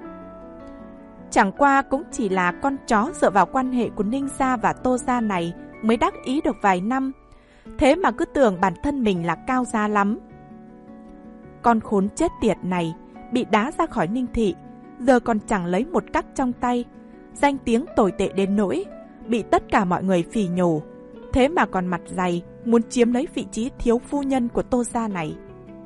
Chẳng qua cũng chỉ là con chó dựa vào quan hệ của Ninh gia và Tô gia này mới đắc ý được vài năm, thế mà cứ tưởng bản thân mình là cao giá lắm. Con khốn chết tiệt này bị đá ra khỏi Ninh Thị, giờ còn chẳng lấy một cắc trong tay, danh tiếng tồi tệ đến nỗi bị tất cả mọi người phỉ nhổ, thế mà còn mặt dày muốn chiếm lấy vị trí thiếu phu nhân của Tô gia này.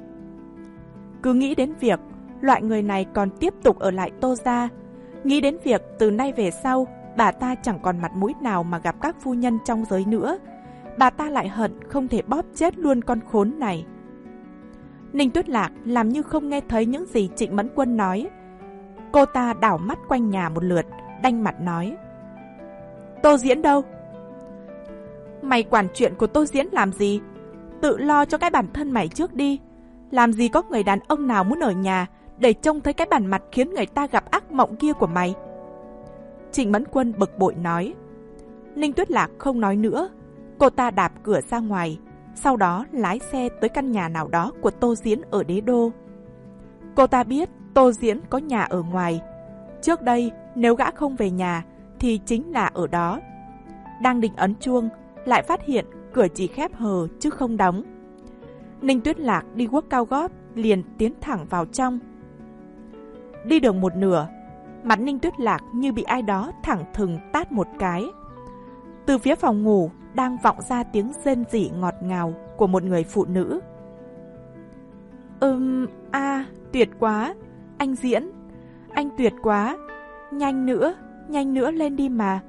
Cứ nghĩ đến việc loại người này còn tiếp tục ở lại Tô gia, nghĩ đến việc từ nay về sau bà ta chẳng còn mặt mũi nào mà gặp các phu nhân trong giới nữa, bà ta lại hận không thể bóp chết luôn con khốn này. Ninh Tuyết Lạc làm như không nghe thấy những gì Trịnh Mẫn Quân nói. Cô ta đảo mắt quanh nhà một lượt, đanh mặt nói: Tô Diễn đâu? Mày quản chuyện của Tô Diễn làm gì? Tự lo cho cái bản thân mày trước đi. Làm gì có người đàn ông nào muốn ở nhà để trông thấy cái bản mặt khiến người ta gặp ác mộng kia của mày? Trịnh Mẫn Quân bực bội nói. Ninh Tuyết Lạc không nói nữa. Cô ta đạp cửa ra ngoài, sau đó lái xe tới căn nhà nào đó của Tô Diễn ở Đế Đô. Cô ta biết Tô Diễn có nhà ở ngoài. Trước đây, nếu gã không về nhà thì chính là ở đó. Đang định ấn chuông, lại phát hiện cửa chỉ khép hờ chứ không đóng. Ninh Tuyết Lạc đi guốc cao gót, liền tiến thẳng vào trong. Đi được một nửa, mặt Ninh Tuyết Lạc như bị ai đó thẳng thừng tát một cái. Từ phía phòng ngủ đang vọng ra tiếng rên rỉ ngọt ngào của một người phụ nữ. Ừm, a, à, tuyệt quá, anh Diễn, anh tuyệt quá, nhanh nữa, nhanh nữa lên đi mà.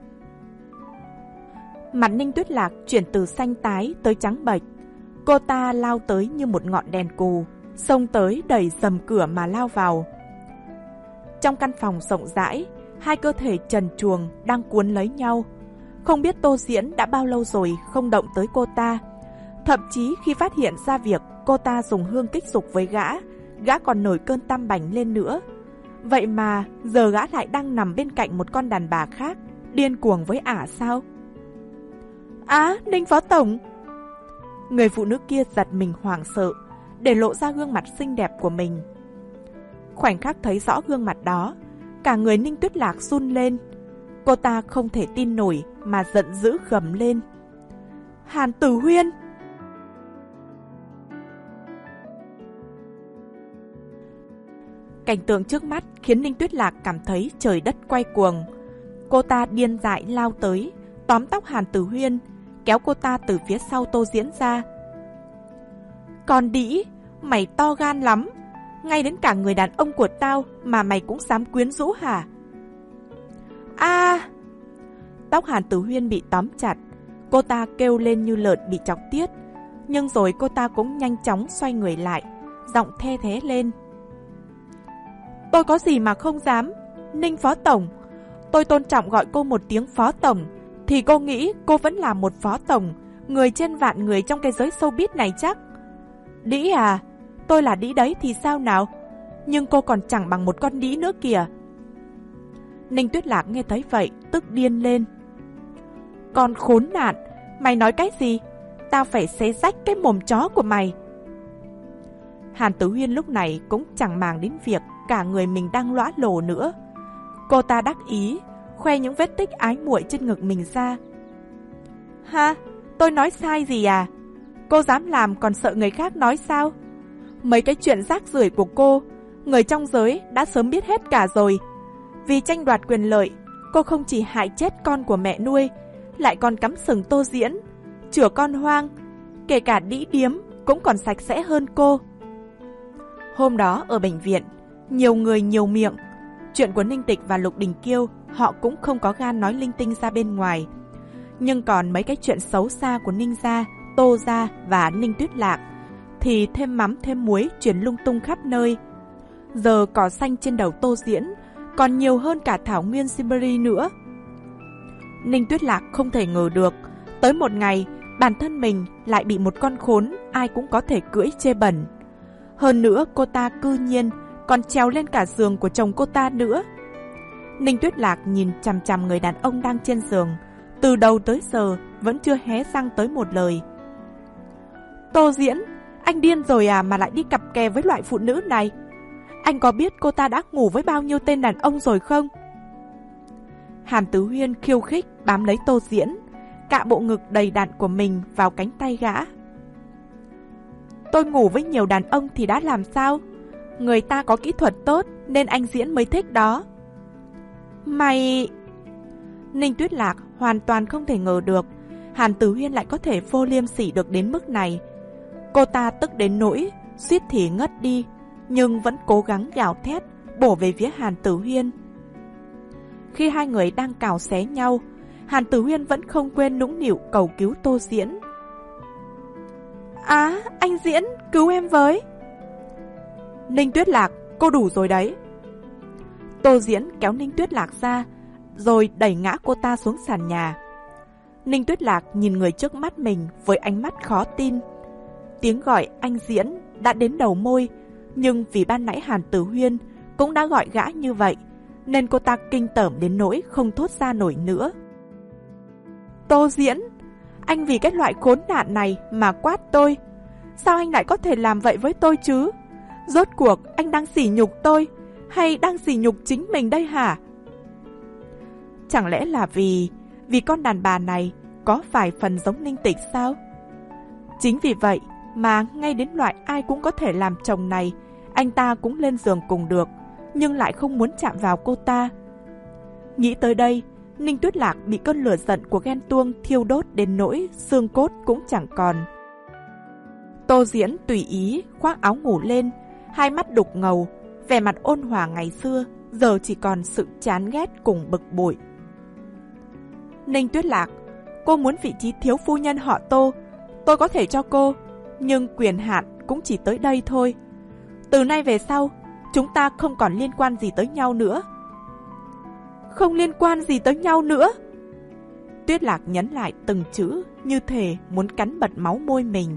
Mặt Ninh Tuyết Lạc chuyển từ xanh tái tới trắng bệch. Cô ta lao tới như một ngọn đèn cù, xông tới đẩy dầm cửa mà lao vào. Trong căn phòng rộng rãi, hai cơ thể trần truồng đang cuốn lấy nhau. Không biết Tô Diễn đã bao lâu rồi không động tới cô ta. Thậm chí khi phát hiện ra việc cô ta dùng hương kích dục với gã, gã còn nổi cơn tam bành lên nữa. Vậy mà giờ gã lại đang nằm bên cạnh một con đàn bà khác, điên cuồng với ả sao? Á, Ninh Phó Tổng! Người phụ nữ kia giật mình hoảng sợ, để lộ ra gương mặt xinh đẹp của mình. Khoảnh khắc thấy rõ gương mặt đó, cả người Ninh Tuyết Lạc run lên. Cô ta không thể tin nổi mà giận dữ gầm lên. Hàn Tử Huyên! Cảnh tượng trước mắt khiến Ninh Tuyết Lạc cảm thấy trời đất quay cuồng. Cô ta điên dại lao tới, tóm tóc Hàn Tử Huyên, kéo cô ta từ phía sau Tô Diễn ra. Con đĩ, mày to gan lắm, ngay đến cả người đàn ông của tao mà mày cũng dám quyến rũ hả? A! À! Tóc Hàn Tử Huyên bị tóm chặt, cô ta kêu lên như lợn bị chọc tiết, nhưng rồi cô ta cũng nhanh chóng xoay người lại, giọng the thé lên. Tôi có gì mà không dám, Ninh Phó Tổng. Tôi tôn trọng gọi cô một tiếng Phó Tổng, thì cô nghĩ cô vẫn là một Phó Tổng, người trên vạn người trong cái giới showbiz này chắc. Đĩ à, tôi là đĩ đấy thì sao nào? Nhưng cô còn chẳng bằng một con đĩ nữa kìa. Ninh Tuyết Lạc nghe thấy vậy, tức điên lên. Con khốn nạn, mày nói cái gì? Tao phải xé rách cái mồm chó của mày. Hàn Tử Huyên lúc này cũng chẳng màng đến việc cả người mình đang lõa lồ nữa. Cô ta đắc ý, khoe những vết tích ái muội trên ngực mình ra. Ha, tôi nói sai gì à? Cô dám làm còn sợ người khác nói sao? Mấy cái chuyện rác rưởi của cô, Người trong giới đã sớm biết hết cả rồi. Vì tranh đoạt quyền lợi, cô không chỉ hại chết con của mẹ nuôi, lại còn cắm sừng Tô Diễn, chửa con hoang, kể cả đĩ điếm cũng còn sạch sẽ hơn cô. Hôm đó ở bệnh viện, nhiều người nhiều miệng. Chuyện của Ninh Tịch và Lục Đình Kiêu họ cũng không có gan nói linh tinh ra bên ngoài. Nhưng còn mấy cái chuyện xấu xa của Ninh gia, Tô gia và Ninh Tuyết Lạc thì thêm mắm thêm muối chuyển lung tung khắp nơi. Giờ cỏ xanh trên đầu Tô Diễn còn nhiều hơn cả thảo nguyên Siberia nữa. Ninh Tuyết Lạc không thể ngờ được, tới một ngày bản thân mình lại bị một con khốn ai cũng có thể cưỡi chê bẩn. Hơn nữa cô ta cư nhiên còn trèo lên cả giường của chồng cô ta nữa. Ninh Tuyết Lạc nhìn chằm chằm người đàn ông đang trên giường, từ đầu tới giờ vẫn chưa hé răng tới một lời. Tô Diễn, anh điên rồi à mà lại đi cặp kè với loại phụ nữ này? Anh có biết cô ta đã ngủ với bao nhiêu tên đàn ông rồi không? Hàn Tứ Huyên khiêu khích bám lấy Tô Diễn, cạ bộ ngực đầy đặn của mình vào cánh tay gã. Tôi ngủ với nhiều đàn ông thì đã làm sao? Người ta có kỹ thuật tốt nên anh Diễn mới thích đó. Mày... Ninh Tuyết Lạc hoàn toàn không thể ngờ được Hàn Tử Huyên lại có thể vô liêm sỉ được đến mức này. Cô ta tức đến nỗi suýt thì ngất đi, nhưng vẫn cố gắng gào thét bổ về phía Hàn Tử Huyên. Khi hai người đang cào xé nhau, Hàn Tử Huyên vẫn không quên nũng nịu cầu cứu Tô Diễn. Á, à, anh Diễn, cứu em với. Ninh Tuyết Lạc, cô đủ rồi đấy. Tô Diễn kéo Ninh Tuyết Lạc ra, rồi đẩy ngã cô ta xuống sàn nhà. Ninh Tuyết Lạc nhìn người trước mắt mình với ánh mắt khó tin. Tiếng gọi anh Diễn đã đến đầu môi, nhưng vì ban nãy Hàn Tử Huyên cũng đã gọi gã như vậy, nên cô ta kinh tởm đến nỗi không thốt ra nổi nữa. Tô Diễn, anh vì cái loại khốn nạn này mà quát tôi. Sao anh lại có thể làm vậy với tôi chứ? Rốt cuộc anh đang sỉ nhục tôi hay đang sỉ nhục chính mình đây hả? Chẳng lẽ là vì vì con đàn bà này có vài phần giống Ninh Tịch sao? Chính vì vậy mà ngay đến loại ai cũng có thể làm chồng này, anh ta cũng lên giường cùng được, nhưng lại không muốn chạm vào cô ta. Nghĩ tới đây, Ninh Tuyết Lạc bị cơn lửa giận của ghen tuông thiêu đốt đến nỗi xương cốt cũng chẳng còn. Tô Diễn tùy ý khoác áo ngủ lên, hai mắt đục ngầu, vẻ mặt ôn hòa ngày xưa giờ chỉ còn sự chán ghét cùng bực bội. Ninh Tuyết Lạc, cô muốn vị trí thiếu phu nhân họ Tô, tôi có thể cho cô, nhưng quyền hạn cũng chỉ tới đây thôi. Từ nay về sau, chúng ta không còn liên quan gì tới nhau nữa. Không liên quan gì tới nhau nữa? Tuyết Lạc nhấn lại từng chữ như thể muốn cắn bật máu môi mình.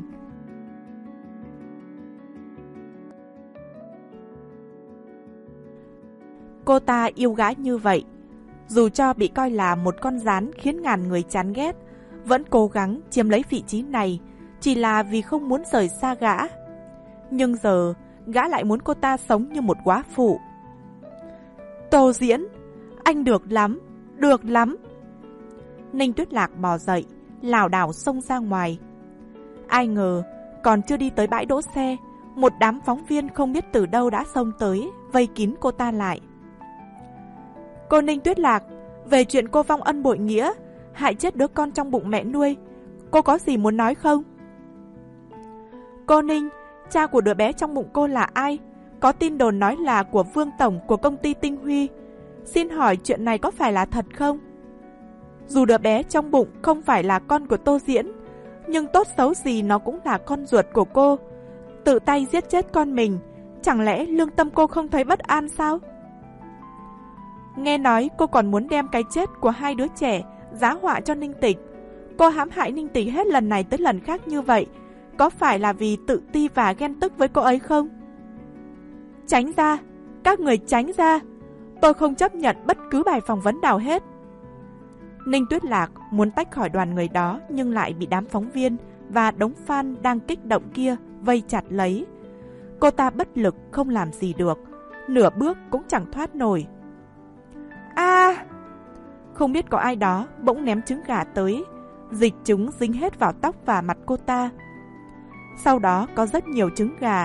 Cô ta yêu gái như vậy, dù cho bị coi là một con gián khiến ngàn người chán ghét, vẫn cố gắng chiếm lấy vị trí này chỉ là vì không muốn rời xa gã. Nhưng giờ, gã lại muốn cô ta sống như một góa phụ. Tô Diễn, anh được lắm, được lắm. Ninh Tuyết Lạc bò dậy, lảo đảo xông ra ngoài. Ai ngờ, còn chưa đi tới bãi đỗ xe, một đám phóng viên không biết từ đâu đã xông tới, vây kín cô ta lại. Cô Ninh Tuyết Lạc, về chuyện cô vong ân bội nghĩa, hại chết đứa con trong bụng mẹ nuôi, cô có gì muốn nói không? Cô Ninh, cha của đứa bé trong bụng cô là ai? Có tin đồn nói là của Vương Tổng của công ty Tinh Huy. Xin hỏi chuyện này có phải là thật không? Dù đứa bé trong bụng không phải là con của Tô Diễn, nhưng tốt xấu gì nó cũng là con ruột của cô. Tự tay giết chết con mình, chẳng lẽ lương tâm cô không thấy bất an sao? Nghe nói cô còn muốn đem cái chết của hai đứa trẻ giá họa cho Ninh Tịch. Cô hãm hại Ninh Tịch hết lần này tới lần khác như vậy, có phải là vì tự ti và ghen tức với cô ấy không? Tránh ra, các người tránh ra. Tôi không chấp nhận bất cứ bài phỏng vấn nào hết. Ninh Tuyết Lạc muốn tách khỏi đoàn người đó, nhưng lại bị đám phóng viên và đống fan đang kích động kia vây chặt lấy. Cô ta bất lực không làm gì được, nửa bước cũng chẳng thoát nổi. A! À, không biết có ai đó bỗng ném trứng gà tới, dịch chúng dính hết vào tóc và mặt cô ta. Sau đó có rất nhiều trứng gà,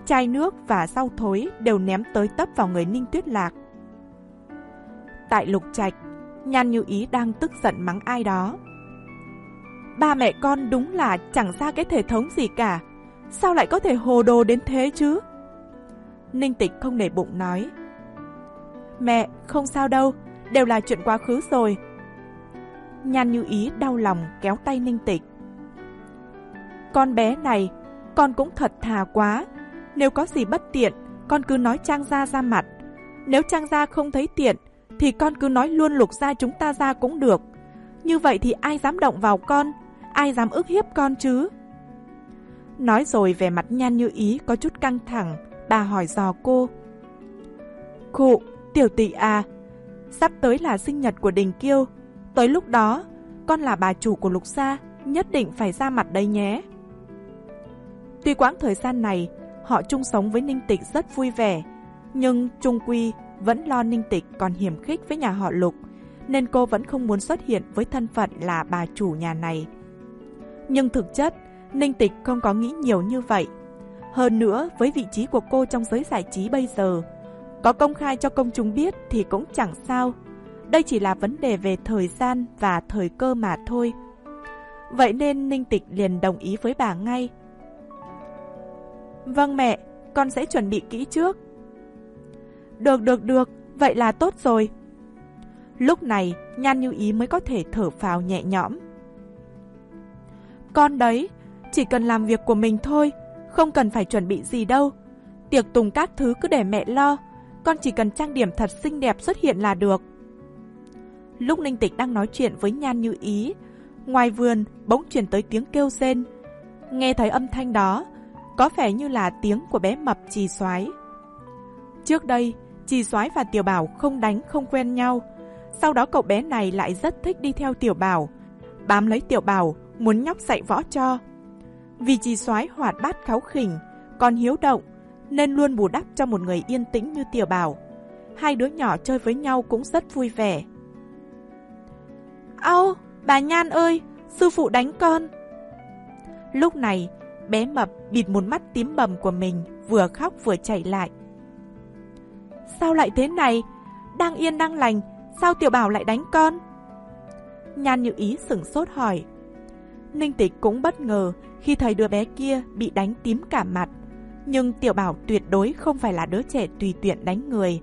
chai nước và rau thối đều ném tới tấp vào người Ninh Tuyết Lạc. Tại Lục Trạch, Nhan Như Ý đang tức giận mắng ai đó. Ba mẹ con đúng là chẳng ra cái thể thống gì cả, sao lại có thể hồ đồ đến thế chứ? Ninh Tịch không để bụng nói. Mẹ, không sao đâu, đều là chuyện quá khứ rồi. Nhan Như Ý đau lòng kéo tay Ninh Tịch. Con bé này, con cũng thật thà quá. Nếu có gì bất tiện, con cứ nói Trang Gia ra mặt. Nếu Trang Gia không thấy tiện, thì con cứ nói luôn Lục gia chúng ta ra cũng được. Như vậy thì ai dám động vào con, ai dám ức hiếp con chứ? Nói rồi vẻ mặt Nhan Như Ý có chút căng thẳng, bà hỏi dò cô. Khụ, tiểu tỷ à, sắp tới là sinh nhật của Đình Kiêu. Tới lúc đó, con là bà chủ của Lục gia, nhất định phải ra mặt đấy nhé. Tuy quãng thời gian này, họ chung sống với Ninh Tịch rất vui vẻ, nhưng chung quy vẫn lo Ninh Tịch còn hiểm khích với nhà họ Lục, nên cô vẫn không muốn xuất hiện với thân phận là bà chủ nhà này. Nhưng thực chất, Ninh Tịch không có nghĩ nhiều như vậy. Hơn nữa, với vị trí của cô trong giới giải trí bây giờ, có công khai cho công chúng biết thì cũng chẳng sao. Đây chỉ là vấn đề về thời gian và thời cơ mà thôi. Vậy nên Ninh Tịch liền đồng ý với bà ngay. Vâng mẹ, con sẽ chuẩn bị kỹ trước. Được được được, vậy là tốt rồi. Lúc này Nhan Như Ý mới có thể thở phào nhẹ nhõm. Con đấy, chỉ cần làm việc của mình thôi, không cần phải chuẩn bị gì đâu. Tiệc tùng các thứ cứ để mẹ lo, con chỉ cần trang điểm thật xinh đẹp xuất hiện là được. Lúc Ninh Tịch đang nói chuyện với Nhan Như Ý, ngoài vườn bỗng truyền tới tiếng kêu rên. Nghe thấy âm thanh đó, có vẻ như là tiếng của bé mập Trì Soái. Trước đây, Trì Soái và Tiểu Bảo không đánh không quen nhau. Sau đó cậu bé này lại rất thích đi theo Tiểu Bảo, bám lấy Tiểu Bảo, muốn nhóc dạy võ cho. Vì Trì Soái hoạt bát kháu khỉnh, còn hiếu động, nên luôn bù đắp cho một người yên tĩnh như Tiểu Bảo. Hai đứa nhỏ chơi với nhau cũng rất vui vẻ. Ау, bà Nhan ơi, sư phụ đánh con. Lúc này, bé mập bịt một mắt tím bầm của mình, vừa khóc vừa chạy lại. Sao lại thế này? Đang yên đang lành, sao Tiểu Bảo lại đánh con? Nhan Như Ý sửng sốt hỏi. Ninh Tịch cũng bất ngờ khi thấy đứa bé kia bị đánh tím cả mặt. Nhưng Tiểu Bảo tuyệt đối không phải là đứa trẻ tùy tiện đánh người.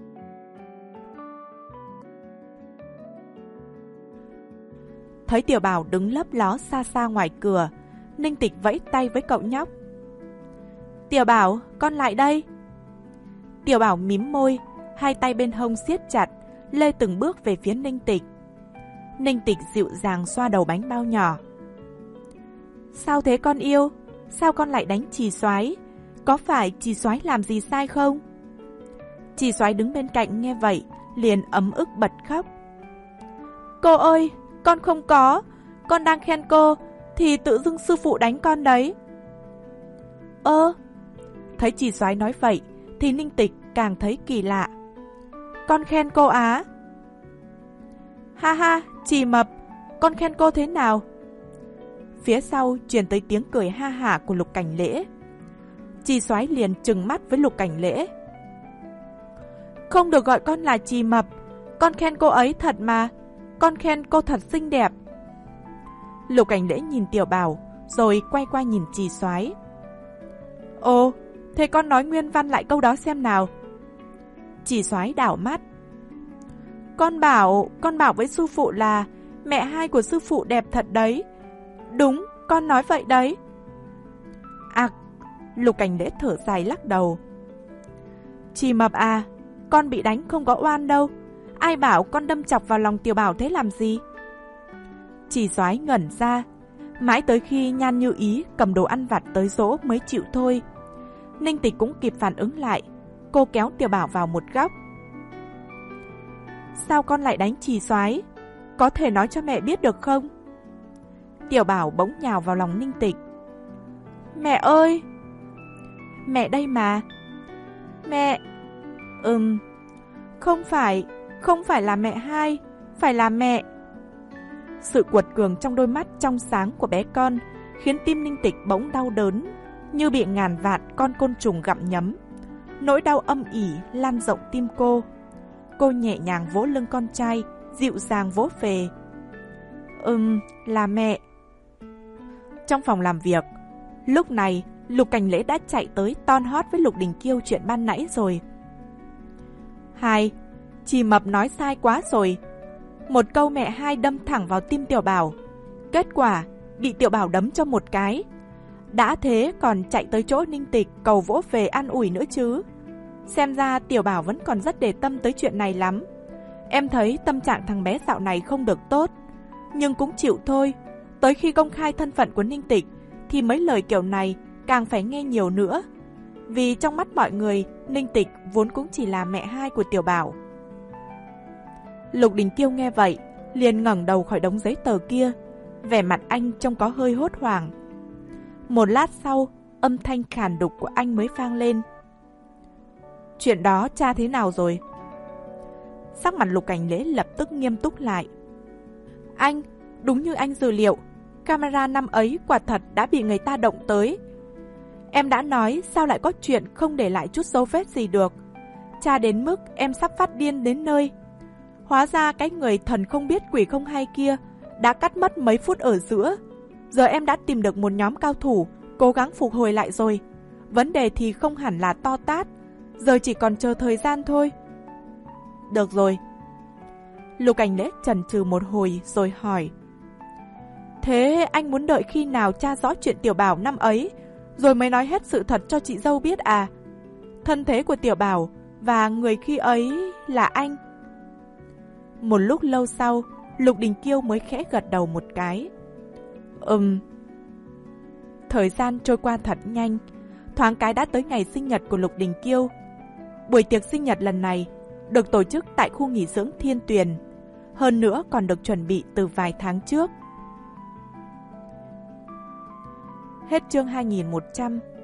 Thấy Tiểu Bảo đứng lấp ló xa xa ngoài cửa, Ninh Tịch vẫy tay với cậu nhóc. Tiểu Bảo, con lại đây. Tiểu Bảo mím môi, hai tay bên hông siết chặt, lê từng bước về phía Ninh Tịch. Ninh Tịch dịu dàng xoa đầu bánh bao nhỏ. Sao thế con yêu? Sao con lại đánh Trì Soái? Có phải Trì Soái làm gì sai không? Trì Soái đứng bên cạnh nghe vậy, liền ấm ức bật khóc. Cô ơi, con không có, con đang khen cô, thì tự dưng sư phụ đánh con đấy. Ơ, thấy Trì Soái nói vậy, thì Ninh Tịch càng thấy kỳ lạ. Con khen cô á? Ha ha, Trì mập, con khen cô thế nào? Phía sau truyền tới tiếng cười ha hả của Lục Cảnh Lễ. Trì Soái liền trừng mắt với Lục Cảnh Lễ. Không được gọi con là Trì mập, con khen cô ấy thật mà, con khen cô thật xinh đẹp. Lục Cảnh Lễ nhìn Tiểu Bảo, rồi quay qua nhìn Trì Soái. Ồ, thế con nói nguyên văn lại câu đó xem nào. Trì Soái đảo mắt. Con bảo, con bảo với sư phụ là mẹ hai của sư phụ đẹp thật đấy. Đúng, con nói vậy đấy. À, Lục Cảnh Lễ thở dài lắc đầu. Trì mập à, con bị đánh không có oan đâu. Ai bảo con đâm chọc vào lòng Tiểu Bảo thế làm gì? Trì Soái ngẩn ra, mãi tới khi Nhan Như Ý cầm đồ ăn vặt tới dỗ mới chịu thôi. Ninh Tịch cũng kịp phản ứng lại, cô kéo Tiểu Bảo vào một góc. Sao con lại đánh Trì Soái? Có thể nói cho mẹ biết được không? Tiểu Bảo bỗng nhào vào lòng Ninh Tịch. Mẹ ơi! Mẹ đây mà. Mẹ... Ừm... Không phải... Không phải là mẹ hai, phải là mẹ. Sự cuột cường trong đôi mắt trong sáng của bé con khiến tim Ninh Tịch bỗng đau đớn. như bị ngàn vạn con côn trùng gặm nhấm. Nỗi đau âm ỉ lan rộng tim cô. Cô nhẹ nhàng vỗ lưng con trai, dịu dàng vỗ về. Ừm, là mẹ. Trong phòng làm việc, lúc này Lục Cảnh Lễ đã chạy tới ton hót với Lục Đình Kiêu chuyện ban nãy rồi. Hai, chị Mập nói sai quá rồi. Một câu mẹ hai đâm thẳng vào tim Tiểu Bảo. Kết quả, bị Tiểu Bảo đấm cho một cái. Đã thế còn chạy tới chỗ Ninh Tịch cầu vỗ về an ủi nữa chứ. Xem ra Tiểu Bảo vẫn còn rất để tâm tới chuyện này lắm. Em thấy tâm trạng thằng bé dạo này không được tốt. Nhưng cũng chịu thôi. Tới khi công khai thân phận của Ninh Tịch thì mấy lời kiểu này càng phải nghe nhiều nữa. Vì trong mắt mọi người, Ninh Tịch vốn cũng chỉ là mẹ hai của Tiểu Bảo. Lục Đình Kiêu nghe vậy, liền ngẩng đầu khỏi đống giấy tờ kia. Vẻ mặt anh trông có hơi hốt hoảng. Một lát sau, âm thanh khàn đục của anh mới vang lên. Chuyện đó cha thế nào rồi? Sắc mặt Lục Cảnh Lễ lập tức nghiêm túc lại. Anh, đúng như anh dự liệu, camera năm ấy quả thật đã bị người ta động tới. Em đã nói sao lại có chuyện không để lại chút dấu vết gì được. Cha đến mức em sắp phát điên đến nơi. Hóa ra cái người thần không biết quỷ không hay kia đã cắt mất mấy phút ở giữa. Giờ em đã tìm được một nhóm cao thủ cố gắng phục hồi lại rồi. Vấn đề thì không hẳn là to tát. Giờ chỉ còn chờ thời gian thôi. Được rồi. Lục Cảnh Lễ chần chừ một hồi rồi hỏi. Thế anh muốn đợi khi nào tra rõ chuyện Tiểu Bảo năm ấy rồi mới nói hết sự thật cho chị dâu biết à? Thân thế của Tiểu Bảo và người khi ấy là anh. Một lúc lâu sau, Lục Đình Kiêu mới khẽ gật đầu một cái. Ừm. Thời gian trôi qua thật nhanh. Thoáng cái đã tới ngày sinh nhật của Lục Đình Kiêu. Buổi tiệc sinh nhật lần này được tổ chức tại khu nghỉ dưỡng Thiên Tuyền. Hơn nữa còn được chuẩn bị từ vài tháng trước. Hết chương hai nghìn một trăm.